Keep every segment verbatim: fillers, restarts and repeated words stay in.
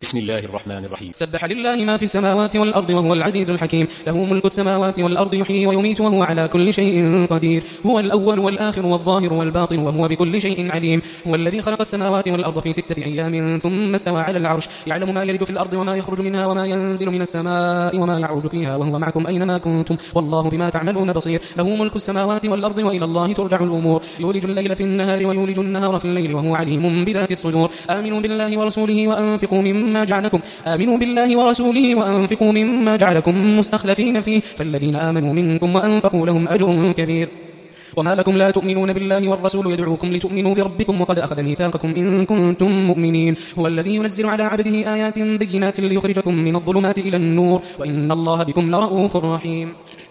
بسم الله الرحمن الرحيم. سبح لله ما في السماوات والأرض وهو العزيز الحكيم. له ملك السماوات والأرض يحيي ويميت وهو على كل شيء قدير. هو الأول والآخر والظاهر والباطن وهو بكل شيء عليم. هو الذي خلق السماوات والأرض في ستة أيام ثم استوى على العرش. يعلم ما يلد في الأرض وما يخرج منها وما ينزل من السماء وما يعرج فيها وهو معكم أينما كنتم والله بما تعملون بصير. له ملك السماوات والأرض وإلى الله ترجع الأمور. يولج الليل في النهار ويولج النهار في الليل وهو عليم بذات الصدور. آمنوا بالله ورسوله وأنفقوا مما جعلكم آمنوا بالله ورسوله وأنفقوا مما جعلكم مستخلفين فيه فالذين آمنوا منكم وأنفقوا لهم أجر كبير. وما لكم لا تؤمنون بالله والرسول يدعوكم لتؤمنوا بربكم وقد أخذ ميثاقكم إن كنتم مؤمنين. هو الذي ينزل على عبده آيات بينات ليخرجكم من الظلمات إلى النور وإن الله بكم لرؤوف رحيم.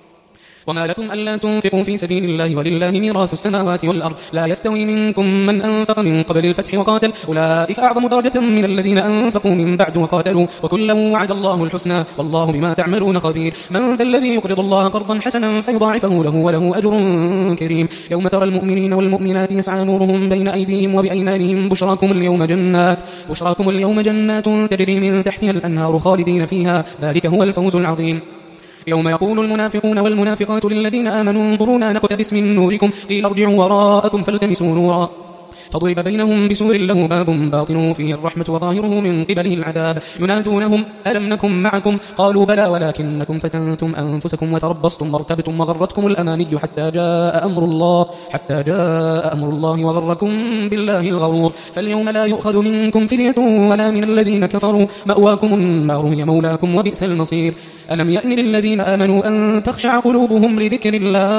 وما لكم ألا تنفقوا في سبيل الله ولله ميراث السماوات والأرض لا يستوي منكم من أنفق من قبل الفتح وقاتل أولئك أعظم درجة من الذين أنفقوا من بعد وقاتلوا وكلا وعد الله الحسنى والله بما تعملون خبير. من ذا الذي يقرض الله قرضا حسنا فيضاعفه له وله أجر كريم. يوم ترى المؤمنين والمؤمنات يسعى نورهم بين أيديهم وبأيمانهم بشراكم اليوم جنات بشراكم اليوم جنات تجري من تحتها الأنهار خالدين فيها ذلك هو الفوز العظيم. يوم يقول المنافقون والمنافقات للذين آمنوا انظرونا نقتبس من نوركم قيل ارجعوا وراءكم فالتمسوا نورا فضرب بينهم بسور له باب باطنه فيه الرحمة وظاهره من قبله العذاب. ينادونهم ألم نكن معكم قالوا بلى ولكنكم فتنتم أنفسكم وتربصتم وارتبتم وغرتكم الأماني حتى جاء أمر الله حتى جاء أمر الله وغركم بالله الغرور. فاليوم لا يؤخذ منكم فدية ولا من الذين كفروا مأواكم النار هي مولاكم وبئس المصير. ألم يأن للذين آمنوا أن تخشع قلوبهم لذكر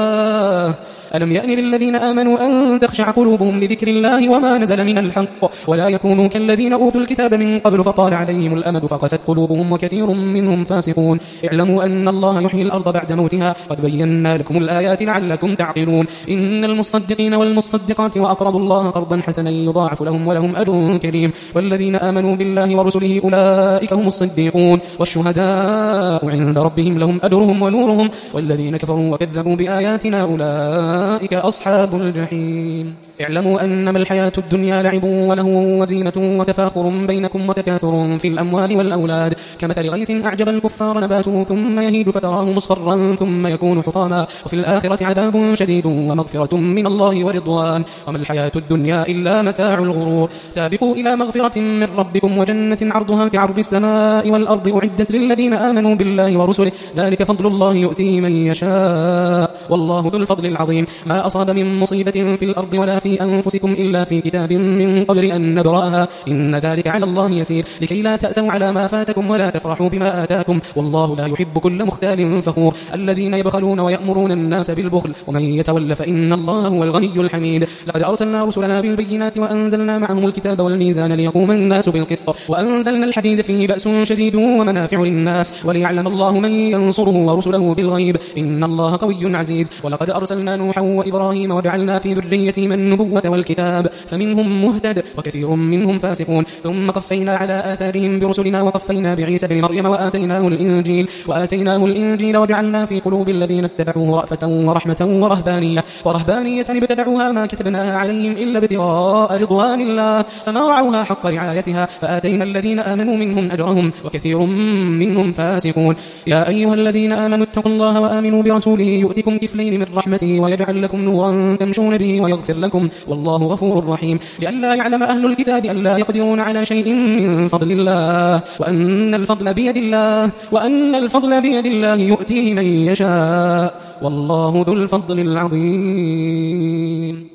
الله ألم يأن للذين آمنوا أن تخشع قلوبهم لذكر الله وما نزل من الحق ولا يكونوا كالذين أوتوا الكتاب من قبل فطال عليهم الأمد فقست قلوبهم وكثير منهم فاسقون. اعلموا أن الله يحيي الأرض بعد موتها قد بينا لكم الآيات لعلكم تعقلون. إن المصدقين والمصدقات وأقرضوا الله قرضا حسنا يضاعف لهم ولهم أجر كريم. والذين آمنوا بالله ورسله أولئك هم الصديقون والشهداء عند ربهم لهم أجرهم ونورهم والذين كفروا وكذبوا بآياتنا أولئك أولئك أصحاب الجحيم. اعلموا أنما الحياة الدنيا لعب وله وزينة وتفاخر بينكم وتكاثر في الأموال والأولاد كمثل غيث أعجب الكفار نباته ثم يهيج فتراه مصفرا ثم يكون حطاما وفي الآخرة عذاب شديد ومغفرة من الله ورضوان وما الحياة الدنيا إلا متاع الغرور. سابقوا إلى مغفرة من ربكم وجنة عرضها كعرض السماء والأرض أعدت للذين آمنوا بالله ورسله ذلك فضل الله يؤتيه من يشاء والله ذو الفضل العظيم. ما أصاب من مصيبة في الأرض ولا في أنفسكم إلا في كتاب من قبل أن نبرأها إن ذلك على الله يسير لكي لا تأسوا على ما فاتكم ولا تفرحوا بما آتاكم والله لا يحب كل مختال فخور. الذين يبخلون ويأمرون الناس بالبخل ومن يتول فإن الله هو الغني الحميد. لقد أرسلنا رسلنا بالبينات وأنزلنا معهم الكتاب والميزان ليقوم الناس بالقسط وأنزلنا الحديد فيه بأس شديد ومنافع للناس وليعلم الله من ينصره ورسله بالغيب إن الله قوي عزيز. ولقد أرسلنا نوحا وإبراهيم وجعلنا في ذريتهما النبوة والكتاب فمنهم مهتد وكثير منهم فاسقون ثم قفينا على آثارهم برسلنا وقفينا بعيسى بن مريم وآتيناه الإنجيل وآتيناه الإنجيل وجعلنا في قلوب الذين اتبعوه رأفة ورحمة ورهبانية ورهبانية ابتدعوها ما كتبناها عليهم إلا ابتغاء رضوان الله فما رعوها حق رعايتها فآتينا الذين آمنوا منهم أجرهم وكثير منهم فاسقون. يا أيها الذين آمنوا اتقوا الله وآمنوا برسوله يؤتكم كفلين من رحمته ويجعل لكم نورا تمشون به ويغفر لكم والله غفور رحيم. لئلا يعلم أهل الكتاب ألا يقدرون على شيء من فضل الله وأن الفضل بيد الله وأن الفضل بيد الله يؤتيه من يشاء والله ذو الفضل العظيم.